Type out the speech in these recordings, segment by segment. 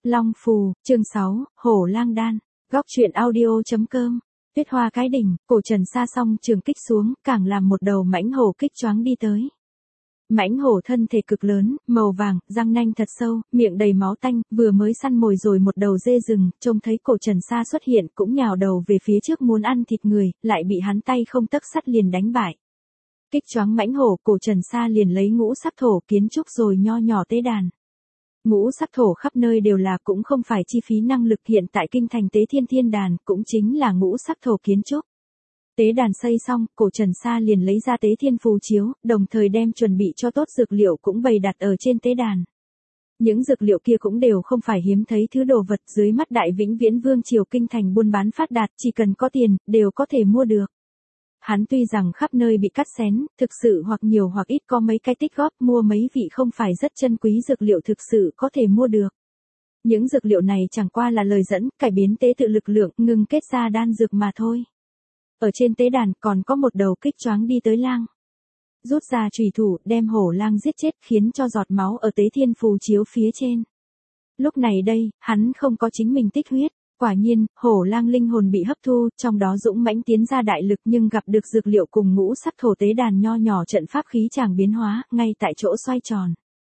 Long Phù, chương 6, Hổ Lang Đan. Góc truyện audio.com. Tuyết Hoa cái đỉnh, cổ Trần Sa song trường kích xuống, càng làm một đầu mãnh hổ kích choáng đi tới. Mãnh hổ thân thể cực lớn, màu vàng, răng nanh thật sâu, miệng đầy máu tanh, vừa mới săn mồi rồi một đầu dê rừng, trông thấy cổ Trần Sa xuất hiện cũng nhào đầu về phía trước muốn ăn thịt người, lại bị hắn tay không tấc sắt liền đánh bại. Kích choáng mãnh hổ, cổ Trần Sa liền lấy ngũ sắc thổ kiến trúc rồi nho nhỏ tế đàn. Ngũ sắc thổ khắp nơi đều là, cũng không phải chi phí năng lực, hiện tại kinh thành tế thiên đàn cũng chính là ngũ sắc thổ kiến trúc. Tế đàn xây xong, cổ Trần Sa liền lấy ra tế thiên phù chiếu, đồng thời đem chuẩn bị cho tốt dược liệu cũng bày đặt ở trên tế đàn. Những dược liệu kia cũng đều không phải hiếm thấy thứ đồ vật, dưới mắt Đại Vĩnh Viễn Vương triều kinh thành buôn bán phát đạt, chỉ cần có tiền, đều có thể mua được. Hắn tuy rằng khắp nơi bị cắt xén, thực sự hoặc nhiều hoặc ít có mấy cái tích góp, mua mấy vị không phải rất chân quý dược liệu thực sự có thể mua được. Những dược liệu này chẳng qua là lời dẫn, cải biến tế tự lực lượng, ngừng kết ra đan dược mà thôi. Ở trên tế đàn còn có một đầu kích choáng đi tới lang. Rút ra chùy thủ, đem hổ lang giết chết, khiến cho giọt máu ở tế thiên phù chiếu phía trên. Lúc này đây, hắn không có chính mình tích huyết. Quả nhiên, hổ lang linh hồn bị hấp thu, trong đó dũng mãnh tiến ra đại lực, nhưng gặp được dược liệu cùng ngũ sắc thổ tế đàn nho nhỏ, trận pháp khí chàng biến hóa, ngay tại chỗ xoay tròn.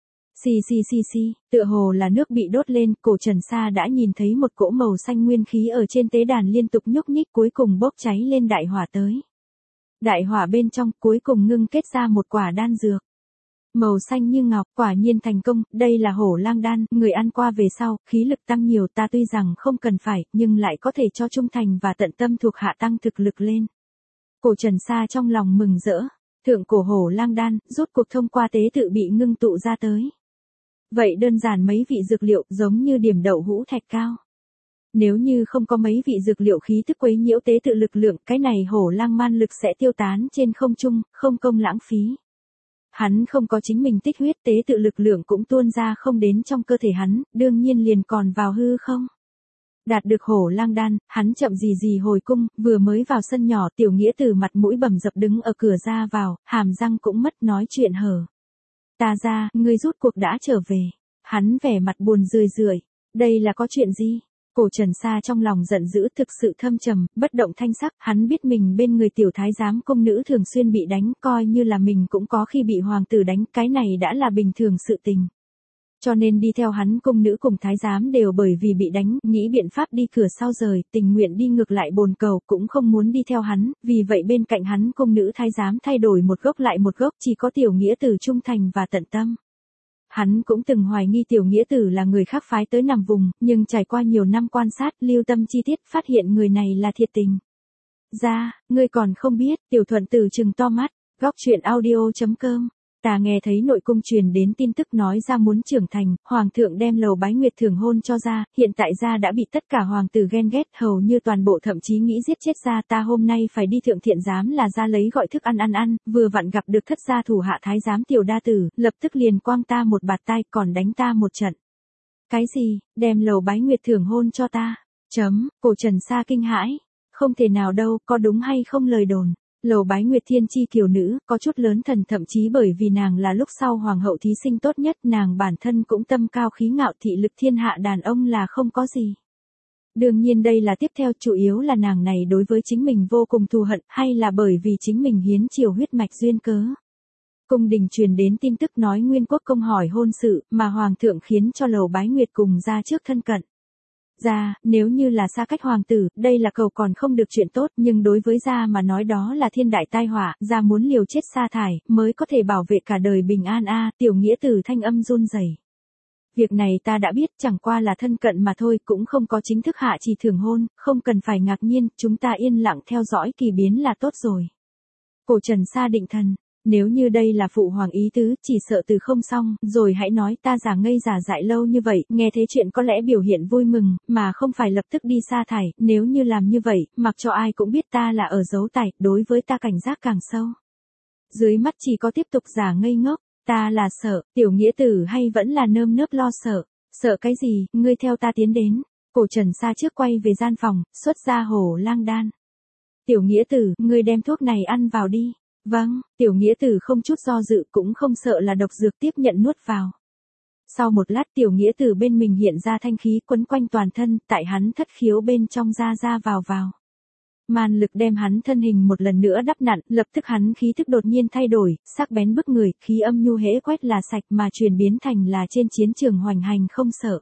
Xì, tựa hồ là nước bị đốt lên, cổ Trần Sa đã nhìn thấy một cỗ màu xanh nguyên khí ở trên tế đàn liên tục nhúc nhích, cuối cùng bốc cháy lên đại hỏa tới. Đại hỏa bên trong cuối cùng ngưng kết ra một quả đan dược. Màu xanh như ngọc, quả nhiên thành công, đây là hổ lang đan, người ăn qua về sau, khí lực tăng nhiều, ta tuy rằng không cần phải, nhưng lại có thể cho trung thành và tận tâm thuộc hạ tăng thực lực lên. Cổ Trần Sa trong lòng mừng rỡ, thượng cổ hổ lang đan, rốt cuộc thông qua tế tự bị ngưng tụ ra tới. Vậy đơn giản mấy vị dược liệu giống như điểm đậu hũ thạch cao. Nếu như không có mấy vị dược liệu khí tức quấy nhiễu tế tự lực lượng, cái này hổ lang man lực sẽ tiêu tán trên không trung, không công lãng phí. Hắn không có chính mình tích huyết, tế tự lực lượng cũng tuôn ra không đến trong cơ thể hắn, đương nhiên liền còn vào hư không. Đạt được hổ lang đan, hắn chậm gì hồi cung, vừa mới vào sân nhỏ, tiểu nghĩa tử mặt mũi bầm dập đứng ở cửa ra vào, hàm răng cũng mất nói chuyện hở. Ta ra, ngươi rút cuộc đã trở về. Hắn vẻ mặt buồn rười, đây là có chuyện gì? Cổ Trần Sa trong lòng giận dữ, thực sự thâm trầm, bất động thanh sắc, hắn biết mình bên người tiểu thái giám công nữ thường xuyên bị đánh, coi như là mình cũng có khi bị hoàng tử đánh, cái này đã là bình thường sự tình. Cho nên đi theo hắn công nữ cùng thái giám đều bởi vì bị đánh, nghĩ biện pháp đi cửa sau rời, tình nguyện đi ngược lại bồn cầu, cũng không muốn đi theo hắn, vì vậy bên cạnh hắn công nữ thái giám thay đổi một gốc lại một gốc, chỉ có tiểu nghĩa tử trung thành và tận tâm. Hắn cũng từng hoài nghi tiểu nghĩa tử là người khác phái tới nằm vùng, nhưng trải qua nhiều năm quan sát, lưu tâm chi tiết, phát hiện người này là thiệt tình. Ra, ngươi còn không biết, tiểu thuận tử trừng to mắt, góc truyện audio.com. Ta nghe thấy nội cung truyền đến tin tức nói ra muốn trưởng thành, hoàng thượng đem Lầu Bái Nguyệt thưởng hôn cho ra, hiện tại ra đã bị tất cả hoàng tử ghen ghét, hầu như toàn bộ thậm chí nghĩ giết chết ra, ta hôm nay phải đi thượng thiện giám là ra lấy gọi thức ăn, vừa vặn gặp được thất gia thủ hạ thái giám tiểu đa tử, lập tức liền quang ta một bạt tai, còn đánh ta một trận. Cái gì, đem Lầu Bái Nguyệt thưởng hôn cho ta? Cổ Trần Sa kinh hãi, không thể nào đâu, có đúng hay không lời đồn. Lầu Bái Nguyệt thiên chi kiều nữ, có chút lớn thần, thậm chí bởi vì nàng là lúc sau hoàng hậu thí sinh tốt nhất, nàng bản thân cũng tâm cao khí ngạo, thị lực thiên hạ đàn ông là không có gì. Đương nhiên đây là tiếp theo, chủ yếu là nàng này đối với chính mình vô cùng thù hận, hay là bởi vì chính mình hiến triều huyết mạch duyên cớ. Cung đình truyền đến tin tức nói Nguyên Quốc công hỏi hôn sự, mà hoàng thượng khiến cho Lầu Bái Nguyệt cùng ra trước thân cận. Ra, nếu như là xa cách hoàng tử, đây là cầu còn không được chuyện tốt, nhưng đối với gia mà nói đó là thiên đại tai họa, gia muốn liều chết sa thải, mới có thể bảo vệ cả đời bình an tiểu nghĩa tử thanh âm run rẩy. Việc này ta đã biết, chẳng qua là thân cận mà thôi, cũng không có chính thức hạ chỉ thưởng hôn, không cần phải ngạc nhiên, chúng ta yên lặng theo dõi kỳ biến là tốt rồi. Cổ Trần Sa định thần. Nếu như đây là phụ hoàng ý tứ, chỉ sợ từ không xong, rồi hãy nói ta giả ngây giả dại lâu như vậy, nghe thế chuyện có lẽ biểu hiện vui mừng, mà không phải lập tức đi sa thải, nếu như làm như vậy, mặc cho ai cũng biết ta là ở giấu tài, đối với ta cảnh giác càng sâu. Dưới mắt chỉ có tiếp tục giả ngây ngốc, ta là sợ, tiểu nghĩa tử hay vẫn là nơm nớp lo sợ, sợ cái gì, ngươi theo ta tiến đến. Cổ Trần Sa trước quay về gian phòng, xuất ra hổ lang đan. Tiểu nghĩa tử, ngươi đem thuốc này ăn vào đi. Vâng, tiểu nghĩa tử không chút do dự cũng không sợ là độc dược tiếp nhận nuốt vào. Sau một lát tiểu nghĩa từ bên mình hiện ra thanh khí quấn quanh toàn thân, tại hắn thất khiếu bên trong ra ra vào vào. Man lực đem hắn thân hình một lần nữa đắp nặn, lập tức hắn khí thức đột nhiên thay đổi, sắc bén bức người, khí âm nhu hễ quét là sạch mà chuyển biến thành là trên chiến trường hoành hành không sợ.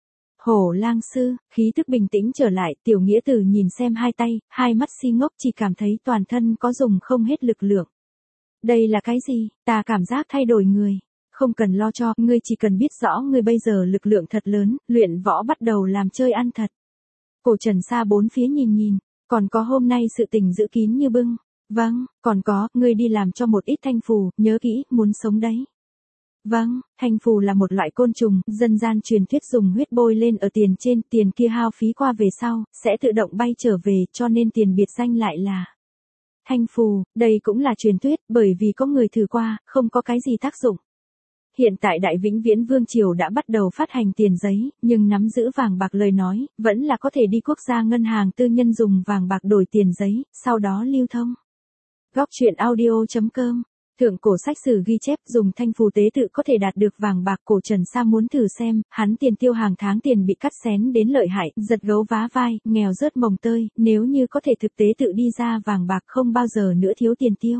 Hổ lang sư, khí thức bình tĩnh trở lại, tiểu nghĩa tử nhìn xem hai tay, hai mắt si ngốc chỉ cảm thấy toàn thân có dùng không hết lực lượng. Đây là cái gì? Ta cảm giác thay đổi người. Không cần lo cho, ngươi chỉ cần biết rõ ngươi bây giờ lực lượng thật lớn, luyện võ bắt đầu làm chơi ăn thật. Cổ Trần Sa bốn phía nhìn nhìn, còn có hôm nay sự tình giữ kín như bưng. Vâng, còn có, ngươi đi làm cho một ít thanh phù, nhớ kỹ, muốn sống đấy. Vâng, thanh phù là một loại côn trùng, dân gian truyền thuyết dùng huyết bôi lên ở tiền trên, tiền kia hao phí qua về sau, sẽ tự động bay trở về, cho nên tiền biệt danh lại là thanh phù, đây cũng là truyền thuyết, bởi vì có người thử qua, không có cái gì tác dụng. Hiện tại Đại Vĩnh Viễn Vương Triều đã bắt đầu phát hành tiền giấy, nhưng nắm giữ vàng bạc lời nói, vẫn là có thể đi quốc gia ngân hàng tư nhân dùng vàng bạc đổi tiền giấy, sau đó lưu thông. Góc truyện audio.com. Thượng cổ sách sử ghi chép dùng thanh phù tế tự có thể đạt được vàng bạc. Cổ Trần Sa muốn thử xem, hắn tiền tiêu hàng tháng tiền bị cắt xén đến lợi hại, giật gấu vá vai, nghèo rớt mồng tơi, nếu như có thể thực tế tự đi ra vàng bạc không bao giờ nữa thiếu tiền tiêu.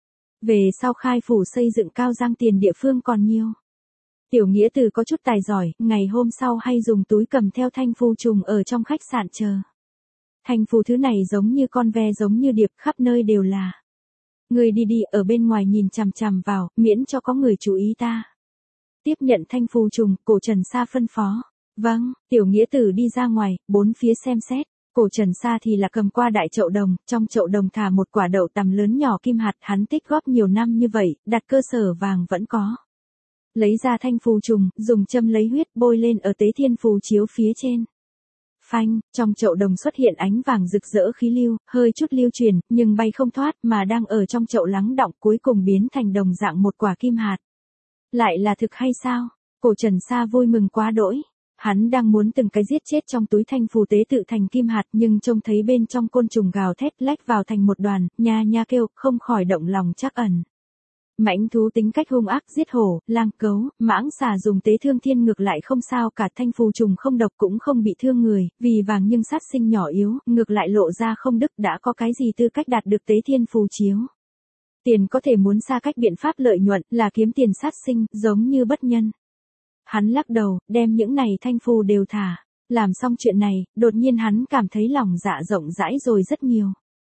Về sau khai phủ xây dựng cao giang tiền địa phương còn nhiều. Tiểu nghĩa tử có chút tài giỏi, ngày hôm sau hay dùng túi cầm theo thanh phù trùng ở trong khách sạn chờ. Thanh phù thứ này giống như con ve giống như điệp, khắp nơi đều là. Người đi đi ở bên ngoài nhìn chằm chằm vào, miễn cho có người chú ý ta. Tiếp nhận thanh phù trùng, Cổ Trần Sa phân phó. Vâng, tiểu nghĩa tử đi ra ngoài, bốn phía xem xét. Cổ Trần Sa thì là cầm qua đại chậu đồng, trong chậu đồng thả một quả đậu tằm lớn nhỏ kim hạt, hắn tích góp nhiều năm như vậy, đặt cơ sở vàng vẫn có. Lấy ra thanh phù trùng, dùng châm lấy huyết bôi lên ở tế thiên phù chiếu phía trên. Phanh, trong chậu đồng xuất hiện ánh vàng rực rỡ khí lưu, hơi chút lưu truyền, nhưng bay không thoát mà đang ở trong chậu lắng đọng cuối cùng biến thành đồng dạng một quả kim hạt. Lại là thực hay sao? Cổ Trần Sa vui mừng quá đỗi. Hắn đang muốn từng cái giết chết trong túi thanh phù tế tự thành kim hạt nhưng trông thấy bên trong côn trùng gào thét lách vào thành một đoàn, nha nha kêu, không khỏi động lòng trắc ẩn. Mãnh thú tính cách hung ác giết hổ, lang cấu, mãng xà dùng tế thương thiên ngược lại không sao cả, thanh phù trùng không độc cũng không bị thương người, vì vàng nhưng sát sinh nhỏ yếu, ngược lại lộ ra không đức, đã có cái gì tư cách đạt được tế thiên phù chiếu. Tiền có thể muốn xa cách biện pháp lợi nhuận là kiếm tiền sát sinh, giống như bất nhân. Hắn lắc đầu, đem những này thanh phù đều thả. Làm xong chuyện này, đột nhiên hắn cảm thấy lòng dạ rộng rãi rồi rất nhiều.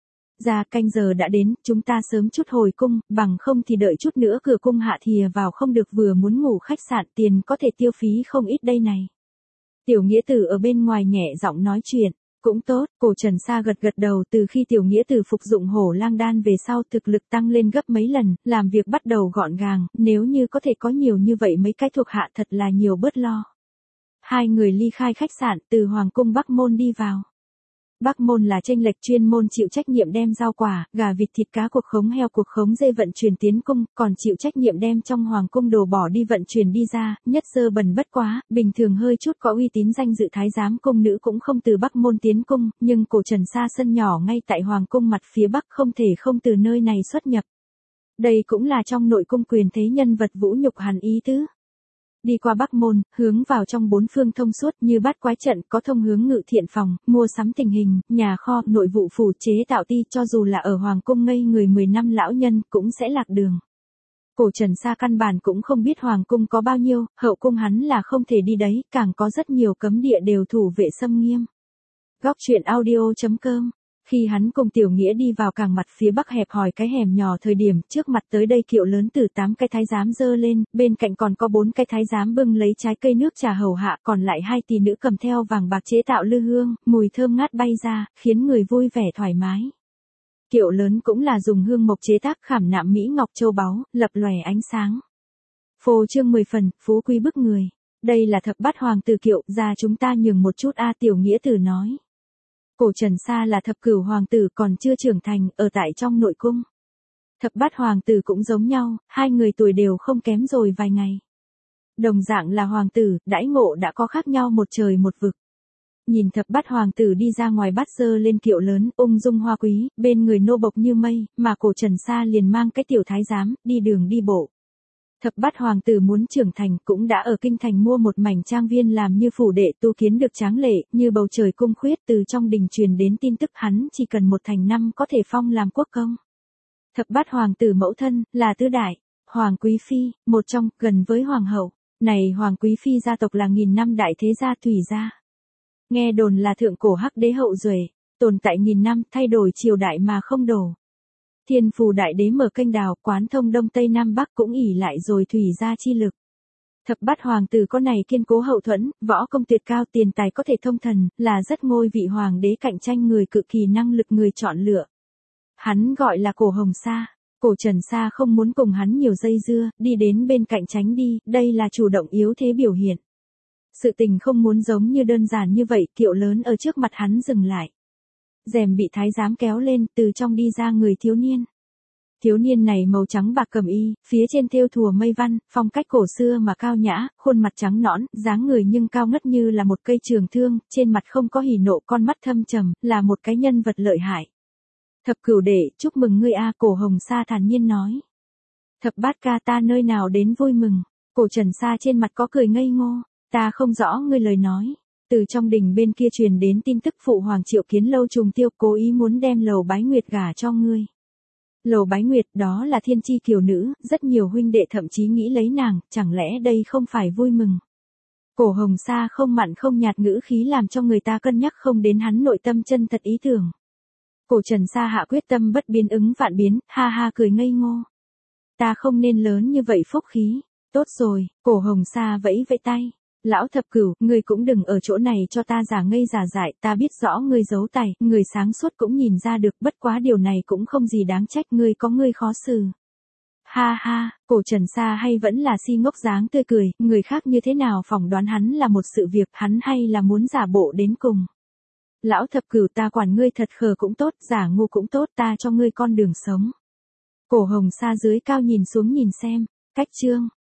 Ra canh giờ đã đến, chúng ta sớm chút hồi cung, bằng không thì đợi chút nữa cửa cung hạ thìa vào không được, vừa muốn ngủ khách sạn tiền có thể tiêu phí không ít đây này. Tiểu nghĩa tử ở bên ngoài nhẹ giọng nói chuyện. Cũng tốt, Cổ Trần Sa gật gật đầu, từ khi tiểu nghĩa tử phục dụng hổ lang đan về sau thực lực tăng lên gấp mấy lần, làm việc bắt đầu gọn gàng, nếu như có thể có nhiều như vậy mấy cái thuộc hạ thật là nhiều bớt lo. Hai người ly khai khách sạn từ Hoàng cung Bắc Môn đi vào. Bắc Môn là chênh lệch chuyên môn chịu trách nhiệm đem rau quả, gà vịt thịt cá cuộc khống heo cuộc khống dê vận chuyển tiến cung, còn chịu trách nhiệm đem trong hoàng cung đồ bỏ đi vận chuyển đi ra, nhất dơ bẩn bất quá, bình thường hơi chút có uy tín danh dự thái giám cung nữ cũng không từ Bắc Môn tiến cung, nhưng Cổ Trần Sa sân nhỏ ngay tại hoàng cung mặt phía bắc không thể không từ nơi này xuất nhập. Đây cũng là trong nội cung quyền thế nhân vật vũ nhục hàn ý tứ. Đi qua Bắc Môn, hướng vào trong bốn phương thông suốt như bát quái trận, có thông hướng ngự thiện phòng, mua sắm tình hình, nhà kho, nội vụ phủ, chế tạo ti, cho dù là ở hoàng cung ngây người 10 năm lão nhân cũng sẽ lạc đường. Cổ Trần Sa căn bản cũng không biết hoàng cung có bao nhiêu, hậu cung hắn là không thể đi đấy, càng có rất nhiều cấm địa đều thủ vệ xâm nghiêm. Góc truyện audio.com. Khi hắn cùng tiểu nghĩa đi vào càng mặt phía bắc hẹp hòi cái hẻm nhỏ thời điểm, trước mặt tới đây kiệu lớn từ 8 cái thái giám dơ lên, bên cạnh còn có 4 cái thái giám bưng lấy trái cây nước trà hầu hạ, còn lại 2 tỷ nữ cầm theo vàng bạc chế tạo lư hương, mùi thơm ngát bay ra, khiến người vui vẻ thoải mái. Kiệu lớn cũng là dùng hương mộc chế tác, khảm nạm mỹ ngọc châu báu, lập lòe ánh sáng. Phô trương 10 phần, phú quý bức người. Đây là thập bát hoàng tử kiệu, ra chúng ta nhường một chút a, tiểu nghĩa tử nói. Cổ Trần Sa là thập cửu hoàng tử còn chưa trưởng thành, ở tại trong nội cung. Thập bát hoàng tử cũng giống nhau, hai người tuổi đều không kém rồi vài ngày. Đồng dạng là hoàng tử, đãi ngộ đã có khác nhau một trời một vực. Nhìn thập bát hoàng tử đi ra ngoài bắt dơ lên kiệu lớn, ung dung hoa quý, bên người nô bộc như mây, mà Cổ Trần Sa liền mang cái tiểu thái giám, đi đường đi bộ. Thập bát hoàng tử muốn trưởng thành cũng đã ở kinh thành mua một mảnh trang viên làm như phủ đệ tu kiến được tráng lệ, như bầu trời cung khuyết từ trong đình truyền đến tin tức hắn chỉ cần 1 thành 5 có thể phong làm quốc công. Thập bát hoàng tử mẫu thân, là tứ đại, hoàng quý phi, một trong, gần với hoàng hậu. Này hoàng quý phi gia tộc là 1000 năm đại thế gia Thủy gia. Nghe đồn là thượng cổ hắc đế hậu duệ, tồn tại 1000 năm, thay đổi triều đại mà không đổ. Thiên phù đại đế mở kênh đào, quán thông đông tây nam bắc cũng ỷ lại rồi Thủy gia chi lực. Thập bát hoàng tử có này kiên cố hậu thuẫn, võ công tuyệt cao, tiền tài có thể thông thần, là rất ngôi vị hoàng đế cạnh tranh người cực kỳ năng lực người chọn lựa. Hắn gọi là Cổ Hồng Sa. Cổ Trần Sa không muốn cùng hắn nhiều dây dưa, đi đến bên cạnh tránh đi, đây là chủ động yếu thế biểu hiện. Sự tình không muốn giống như đơn giản như vậy, kiệu lớn ở trước mặt hắn dừng lại. Rèm bị thái giám kéo lên, từ trong đi ra người thiếu niên. Thiếu niên này màu trắng bạc cầm y, phía trên thêu thùa mây văn, phong cách cổ xưa mà cao nhã, khuôn mặt trắng nõn, dáng người nhưng cao ngất như là một cây trường thương, trên mặt không có hỉ nộ, con mắt thâm trầm, là một cái nhân vật lợi hại. Thập cửu đệ, chúc mừng ngươi a, Cổ Hồng Sa thản nhiên nói. Thập bát ca, ta nơi nào đến vui mừng. Cổ Trần Sa trên mặt có cười ngây ngô, ta không rõ ngươi lời nói. Từ trong đình bên kia truyền đến tin tức phụ hoàng Triệu Kiến Lâu trùng tiêu, cố ý muốn đem Lầu Bái Nguyệt gả cho ngươi. Lầu Bái Nguyệt, đó là thiên chi kiều nữ, rất nhiều huynh đệ thậm chí nghĩ lấy nàng, chẳng lẽ đây không phải vui mừng. Cổ Hồng Sa không mặn không nhạt ngữ khí làm cho người ta cân nhắc không đến hắn nội tâm chân thật ý tưởng. Cổ Trần Sa hạ quyết tâm bất biến ứng vạn biến, ha ha cười ngây ngô. Ta không nên lớn như vậy phúc khí. Tốt rồi, Cổ Hồng Sa vẫy vẫy tay. Lão thập cửu, ngươi cũng đừng ở chỗ này cho ta giả ngây giả dại, ta biết rõ ngươi giấu tài, người sáng suốt cũng nhìn ra được, bất quá điều này cũng không gì đáng trách, ngươi có ngươi khó xử. Ha ha, Cổ Trần Sa hay vẫn là si ngốc dáng tươi cười, người khác như thế nào phỏng đoán hắn là một sự việc, hắn hay là muốn giả bộ đến cùng. Lão thập cửu, ta quản ngươi thật khờ cũng tốt, giả ngu cũng tốt, ta cho ngươi con đường sống. Cổ Hồng Sa dưới cao nhìn xuống nhìn xem, cách chương.